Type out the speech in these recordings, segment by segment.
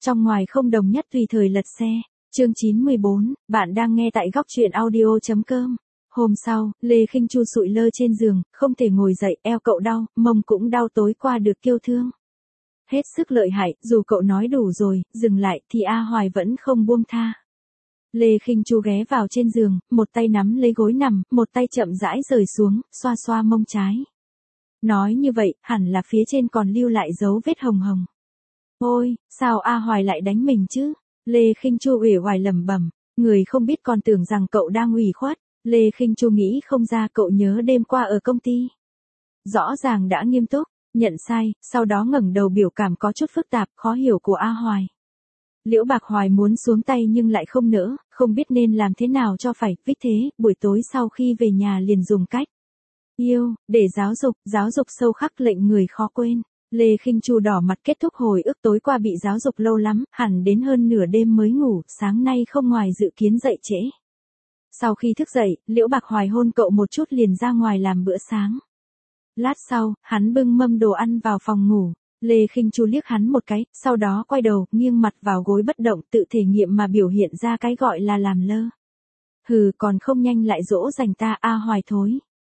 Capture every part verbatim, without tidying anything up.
trong ngoài không đồng nhất tùy thời lật xe. Chương chín mươi bốn, bạn đang nghe tại góc truyện audio chấm com. Hôm sau, Lê Khinh Chu sụi lơ trên giường, không thể ngồi dậy, eo cậu đau, mông cũng đau, tối qua được kêu thương. Hết sức lợi hại, dù cậu nói đủ rồi, dừng lại, thì A Hoài vẫn không buông tha. Lê Khinh Chu ghé vào trên giường, một tay nắm lấy gối nằm, một tay chậm rãi rời xuống, xoa xoa mông trái. Nói như vậy, hẳn là phía trên còn lưu lại dấu vết hồng hồng. Ôi, sao A Hoài lại đánh mình chứ? Lê Khinh Chu uể oải lẩm bẩm, người không biết còn tưởng rằng cậu đang ủy khuất. Lê Khinh Chu nghĩ không ra cậu nhớ đêm qua ở công ty. Rõ ràng đã nghiêm túc, nhận sai, sau đó ngẩng đầu biểu cảm có chút phức tạp, khó hiểu của A Hoài. Liễu Bạc Hoài muốn xuống tay nhưng lại không nỡ, không biết nên làm thế nào cho phải, vích thế, buổi tối sau khi về nhà liền dùng cách yêu, để giáo dục, giáo dục sâu khắc lệnh người khó quên. Lê Khinh Chu đỏ mặt kết thúc hồi ức tối qua bị giáo dục lâu lắm, hẳn đến hơn nửa đêm mới ngủ, sáng nay không ngoài dự kiến dậy trễ. Sau khi thức dậy, Liễu Bạc Hoài hôn cậu một chút liền ra ngoài làm bữa sáng. Lát sau, hắn bưng mâm đồ ăn vào phòng ngủ. Lê Khinh Chu liếc hắn một cái, sau đó quay đầu, nghiêng mặt vào gối bất động, tự thể nghiệm mà biểu hiện ra cái gọi là làm lơ. Hừ, còn không nhanh lại dỗ dành ta, A Hoài thối.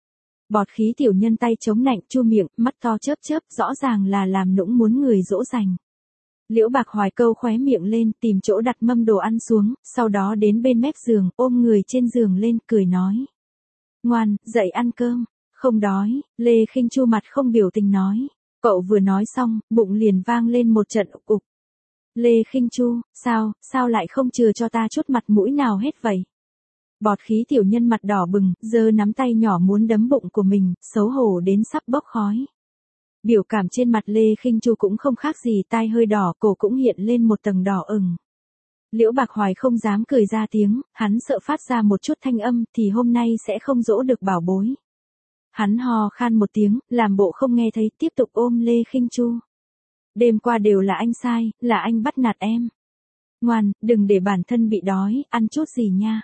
Bọt khí tiểu nhân tay chống nạnh, chu miệng, mắt to chớp chớp, rõ ràng là làm nũng muốn người dỗ dành. Liễu Bạc Hoài câu khóe miệng lên, tìm chỗ đặt mâm đồ ăn xuống, sau đó đến bên mép giường, ôm người trên giường lên, cười nói. Ngoan, dậy ăn cơm, không đói. Lê Khinh Chu mặt không biểu tình nói. Cậu vừa nói xong, bụng liền vang lên một trận ục ục. Lê Khinh Chu, sao, sao lại không chừa cho ta chút mặt mũi nào hết vậy? Bọt khí tiểu nhân mặt đỏ bừng, giơ nắm tay nhỏ muốn đấm bụng của mình, xấu hổ đến sắp bốc khói. Biểu cảm trên mặt Lê Khinh Chu cũng không khác gì, tai hơi đỏ, cổ cũng hiện lên một tầng đỏ ửng. Liễu Bạc Hoài không dám cười ra tiếng, hắn sợ phát ra một chút thanh âm thì hôm nay sẽ không dỗ được bảo bối. Hắn hò khan một tiếng, làm bộ không nghe thấy, tiếp tục ôm Lê Khinh Chu. Đêm qua đều là anh sai, là anh bắt nạt em. Ngoan, đừng để bản thân bị đói, ăn chút gì nha.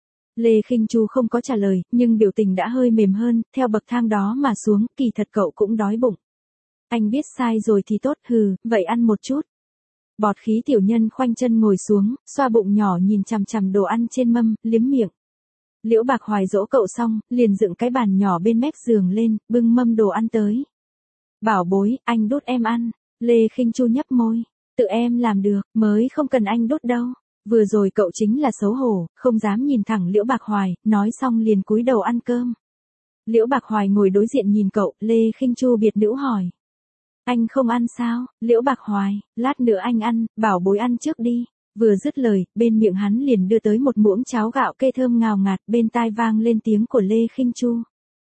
Lê Khinh Chu không có trả lời, nhưng biểu tình đã hơi mềm hơn, theo bậc thang đó mà xuống, kỳ thật cậu cũng đói bụng. Anh biết sai rồi thì tốt, hừ, vậy ăn một chút. Bọt khí tiểu nhân khoanh chân ngồi xuống, xoa bụng nhỏ nhìn chằm chằm đồ ăn trên mâm, liếm miệng. Liễu Bạc Hoài dỗ cậu xong, liền dựng cái bàn nhỏ bên mép giường lên, bưng mâm đồ ăn tới. Bảo bối, anh đút em ăn. Lê Khinh Chu nhấp môi. Tự em làm được, mới không cần anh đút đâu. Vừa rồi cậu chính là xấu hổ, không dám nhìn thẳng Liễu Bạc Hoài, nói xong liền cúi đầu ăn cơm. Liễu Bạc Hoài ngồi đối diện nhìn cậu, Lê Khinh Chu biệt nữ hỏi. Anh không ăn sao? Liễu Bạc Hoài, lát nữa anh ăn, bảo bối ăn trước đi. Vừa dứt lời, bên miệng hắn liền đưa tới một muỗng cháo gạo kê thơm ngào ngạt, bên tai vang lên tiếng của Lê Khinh Chu.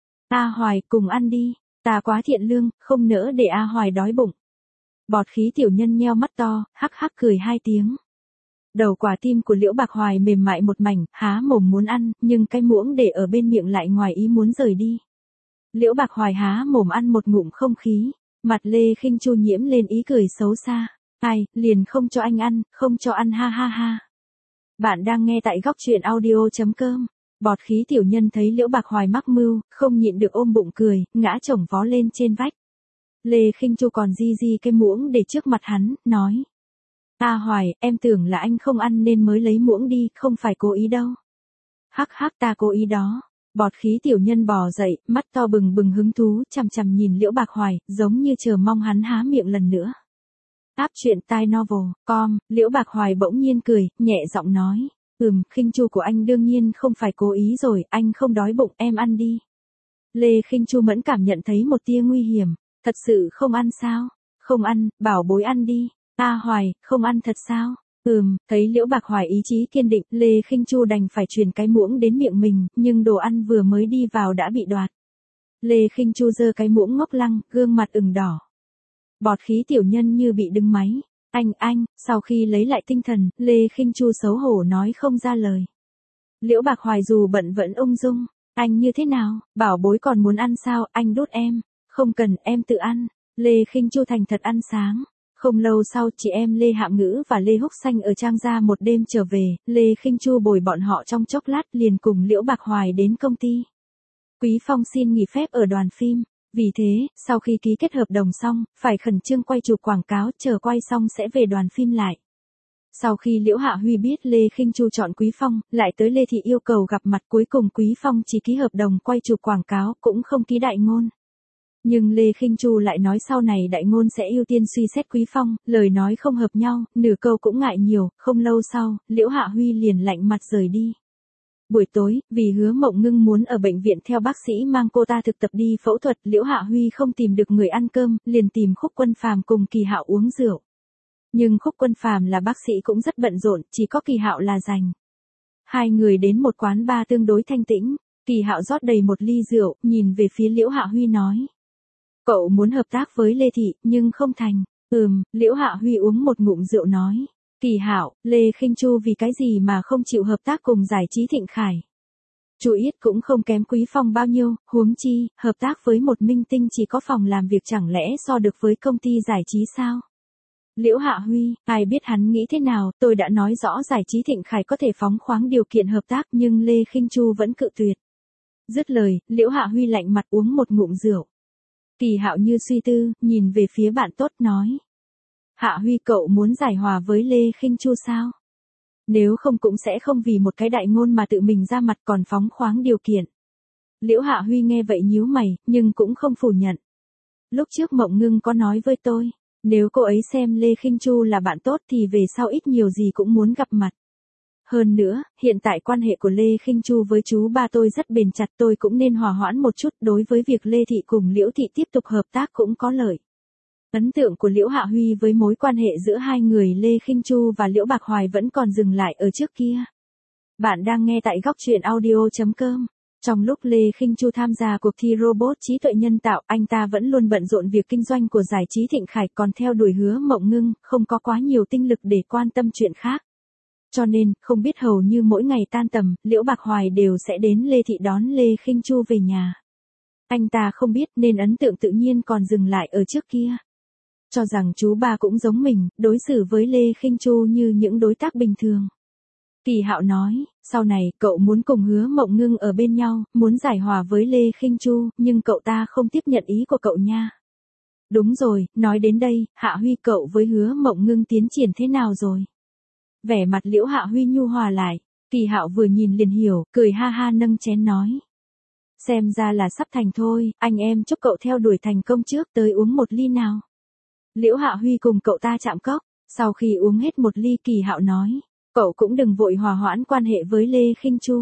A Hoài, cùng ăn đi, ta quá thiện lương, không nỡ để A Hoài đói bụng. Bọt khí tiểu nhân nheo mắt to, hắc hắc cười hai tiếng. Đầu quả tim của Liễu Bạc Hoài mềm mại một mảnh, há mồm muốn ăn, nhưng cái muỗng để ở bên miệng lại ngoài ý muốn rời đi. Liễu Bạc Hoài há mồm ăn một ngụm không khí, mặt Lê Khinh Chu nhiễm lên ý cười xấu xa. Ai, liền không cho anh ăn, không cho ăn ha ha ha. Bạn đang nghe tại góc truyện audio chấm com. Bọt khí tiểu nhân thấy Liễu Bạc Hoài mắc mưu, không nhịn được ôm bụng cười, ngã chồng vó lên trên vách. Lê Khinh Chu còn di di cái muỗng để trước mặt hắn, nói. A Hoài, em tưởng là anh không ăn nên mới lấy muỗng đi, không phải cố ý đâu. Hắc hắc, ta cố ý đó. Bọt khí tiểu nhân bò dậy, mắt to bừng bừng hứng thú, chằm chằm nhìn Liễu Bạc Hoài, giống như chờ mong hắn há miệng lần nữa. Áp truyện tai novel, com, Liễu Bạc Hoài bỗng nhiên cười, nhẹ giọng nói. Ừm, Khinh Chu của anh đương nhiên không phải cố ý rồi, anh không đói bụng, em ăn đi. Lê Khinh Chu mẫn cảm nhận thấy một tia nguy hiểm. Thật sự không ăn sao? Không ăn, bảo bối ăn đi. A Hoài, không ăn thật sao? Ừm, thấy Liễu Bạc Hoài ý chí kiên định, Lê Khinh Chu đành phải truyền cái muỗng đến miệng mình, nhưng đồ ăn vừa mới đi vào đã bị đoạt. Lê Khinh Chu giơ cái muỗng ngốc lăng, gương mặt ửng đỏ. Bọt khí tiểu nhân như bị đứng máy. Anh, anh, sau khi lấy lại tinh thần, Lê Khinh Chu xấu hổ nói không ra lời. Liễu Bạc Hoài dù bận vẫn ung dung. Anh như thế nào, bảo bối còn muốn ăn sao, anh đút em. Không cần, em tự ăn. Lê Khinh Chu thành thật ăn sáng. Không lâu sau, chị em Lê Hạm Ngữ và Lê Húc Xanh ở Trang Gia một đêm trở về, Lê Khinh Chu bồi bọn họ trong chốc lát liền cùng Liễu Bạc Hoài đến công ty. Quý Phong xin nghỉ phép ở đoàn phim. Vì thế, sau khi ký kết hợp đồng xong, phải khẩn trương quay chụp quảng cáo, chờ quay xong sẽ về đoàn phim lại. Sau khi Liễu Hạ Huy biết Lê Khinh Chu chọn Quý Phong, lại tới Lê Thị yêu cầu gặp mặt, cuối cùng Quý Phong chỉ ký hợp đồng quay chụp quảng cáo, cũng không ký đại ngôn. Nhưng Lê Khinh Chu lại nói sau này đại ngôn sẽ ưu tiên suy xét Quý Phong, lời nói không hợp nhau, nửa câu cũng ngại nhiều, không lâu sau, Liễu Hạ Huy liền lạnh mặt rời đi. Buổi tối, vì Hứa Mộng Ngưng muốn ở bệnh viện theo bác sĩ mang cô ta thực tập đi phẫu thuật, Liễu Hạ Huy không tìm được người ăn cơm, liền tìm Khúc Quân Phàm cùng Kỳ Hạo uống rượu. Nhưng Khúc Quân Phàm là bác sĩ cũng rất bận rộn, chỉ có Kỳ Hạo là rảnh. Hai người đến một quán bar tương đối thanh tĩnh, Kỳ Hạo rót đầy một ly rượu, nhìn về phía Liễu Hạ Huy nói. Cậu muốn hợp tác với Lê Thị, nhưng không thành. Ừm, Liễu Hạ Huy uống một ngụm rượu nói. Kỳ Hạo, Lê Khinh Chu vì cái gì mà không chịu hợp tác cùng giải trí Thịnh Khải. Chu Yết cũng không kém Quý Phong bao nhiêu, huống chi, hợp tác với một minh tinh chỉ có phòng làm việc chẳng lẽ so được với công ty giải trí sao? Liễu Hạ Huy, ai biết hắn nghĩ thế nào, tôi đã nói rõ giải trí Thịnh Khải có thể phóng khoáng điều kiện hợp tác nhưng Lê Khinh Chu vẫn cự tuyệt. Dứt lời, Liễu Hạ Huy lạnh mặt uống một ngụm rượu. Kỳ Hạo như suy tư, nhìn về phía bạn tốt nói. Hạ Huy, cậu muốn giải hòa với Lê Khinh Chu sao? Nếu không cũng sẽ không vì một cái đại ngôn mà tự mình ra mặt còn phóng khoáng điều kiện. Liễu Hạ Huy nghe vậy nhíu mày, nhưng cũng không phủ nhận. Lúc trước Mộng Ngưng có nói với tôi, nếu cô ấy xem Lê Khinh Chu là bạn tốt thì về sau ít nhiều gì cũng muốn gặp mặt. Hơn nữa, hiện tại quan hệ của Lê Khinh Chu với chú ba tôi rất bền chặt, tôi cũng nên hòa hoãn một chút, đối với việc Lê Thị cùng Liễu Thị tiếp tục hợp tác cũng có lợi. Ấn tượng của Liễu Hạ Huy với mối quan hệ giữa hai người Lê Khinh Chu và Liễu Bạc Hoài vẫn còn dừng lại ở trước kia. Bạn đang nghe tại góc truyện audio chấm com. Trong lúc Lê Khinh Chu tham gia cuộc thi robot trí tuệ nhân tạo, anh ta vẫn luôn bận rộn việc kinh doanh của giải trí Thịnh Khải, còn theo đuổi Hứa Mộng Ngưng, không có quá nhiều tinh lực để quan tâm chuyện khác. Cho nên, không biết hầu như mỗi ngày tan tầm, Liễu Bạc Hoài đều sẽ đến Lê Thị đón Lê Khinh Chu về nhà. Anh ta không biết nên ấn tượng tự nhiên còn dừng lại ở trước kia. Cho rằng chú ba cũng giống mình, đối xử với Lê Khinh Chu như những đối tác bình thường. Kỳ Hạo nói, sau này cậu muốn cùng Hứa Mộng Ngưng ở bên nhau, muốn giải hòa với Lê Khinh Chu, nhưng cậu ta không tiếp nhận ý của cậu nha. Đúng rồi, nói đến đây, Hạ Huy, cậu với Hứa Mộng Ngưng tiến triển thế nào rồi? Vẻ mặt Liễu Hạ Huy nhu hòa lại, Kỳ Hạo vừa nhìn liền hiểu, cười ha ha nâng chén nói. Xem ra là sắp thành thôi, anh em chúc cậu theo đuổi thành công trước, tới uống một ly nào. Liễu Hạ Huy cùng cậu ta chạm cốc, sau khi uống hết một ly Kỳ Hạo nói, cậu cũng đừng vội hòa hoãn quan hệ với Lê Khinh Chu.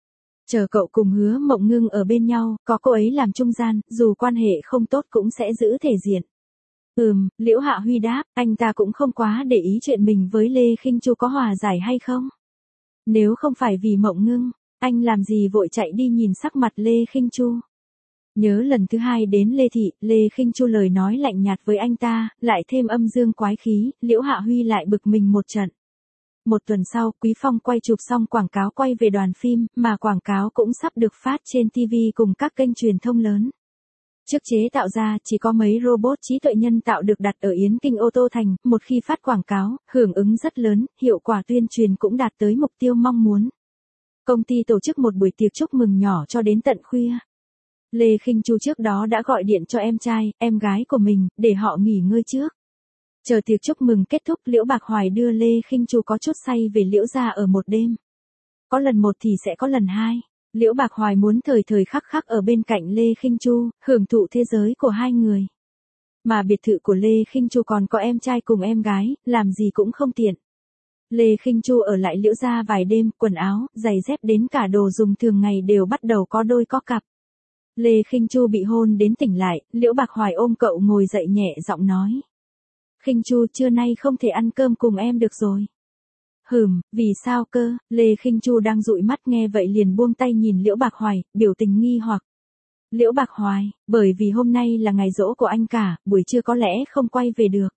Chờ cậu cùng Hứa Mộng Ngưng ở bên nhau, có cô ấy làm trung gian, dù quan hệ không tốt cũng sẽ giữ thể diện. Ừm, Liễu Hạ Huy đáp, anh ta cũng không quá để ý chuyện mình với Lê Khinh Chu có hòa giải hay không. Nếu không phải vì Mộng Ngưng, anh làm gì vội chạy đi nhìn sắc mặt Lê Khinh Chu. Nhớ lần thứ hai đến Lê Thị, Lê Khinh Chu lời nói lạnh nhạt với anh ta, lại thêm âm dương quái khí, Liễu Hạ Huy lại bực mình một trận. Một tuần sau, Quý Phong quay chụp xong quảng cáo quay về đoàn phim, mà quảng cáo cũng sắp được phát trên ti vi cùng các kênh truyền thông lớn. Trước chế tạo ra, chỉ có mấy robot trí tuệ nhân tạo được đặt ở Yến Kinh Ô Tô Thành, một khi phát quảng cáo, hưởng ứng rất lớn, hiệu quả tuyên truyền cũng đạt tới mục tiêu mong muốn. Công ty tổ chức một buổi tiệc chúc mừng nhỏ cho đến tận khuya. Lê Khinh Chu trước đó đã gọi điện cho em trai, em gái của mình, để họ nghỉ ngơi trước. Chờ tiệc chúc mừng kết thúc, Liễu Bạc Hoài đưa Lê Khinh Chu có chút say về Liễu gia ở một đêm. Có lần một thì sẽ có lần hai. Liễu Bạc Hoài muốn thời thời khắc khắc ở bên cạnh Lê Khinh Chu, hưởng thụ thế giới của hai người. Mà biệt thự của Lê Khinh Chu còn có em trai cùng em gái, làm gì cũng không tiện. Lê Khinh Chu ở lại Liễu gia vài đêm, quần áo, giày dép đến cả đồ dùng thường ngày đều bắt đầu có đôi có cặp. Lê Khinh Chu bị hôn đến tỉnh lại, Liễu Bạc Hoài ôm cậu ngồi dậy nhẹ giọng nói. Khinh Chu, trưa nay không thể ăn cơm cùng em được rồi. Hừm, vì sao cơ? Lê Khinh Chu đang dụi mắt nghe vậy liền buông tay nhìn Liễu Bạc Hoài, biểu tình nghi hoặc. Liễu Bạc Hoài, bởi vì hôm nay là ngày giỗ của anh cả, buổi trưa có lẽ không quay về được.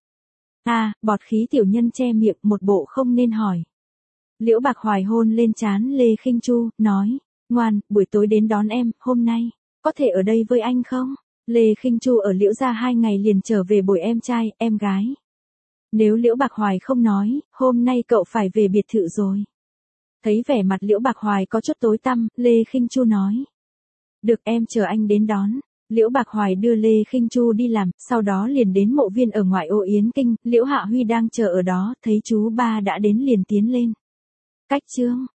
À, bọt khí tiểu nhân che miệng, một bộ không nên hỏi. Liễu Bạc Hoài hôn lên trán Lê Khinh Chu, nói, ngoan, buổi tối đến đón em, hôm nay, có thể ở đây với anh không? Lê Khinh Chu ở Liễu gia hai ngày liền trở về bồi em trai, em gái. Nếu Liễu Bạc Hoài không nói, hôm nay cậu phải về biệt thự rồi. Thấy vẻ mặt Liễu Bạc Hoài có chút tối tăm, Lê Khinh Chu nói. Được, em chờ anh đến đón. Liễu Bạc Hoài đưa Lê Khinh Chu đi làm, sau đó liền đến mộ viên ở ngoại ô Yến Kinh, Liễu Hạ Huy đang chờ ở đó, thấy chú ba đã đến liền tiến lên. Cách chương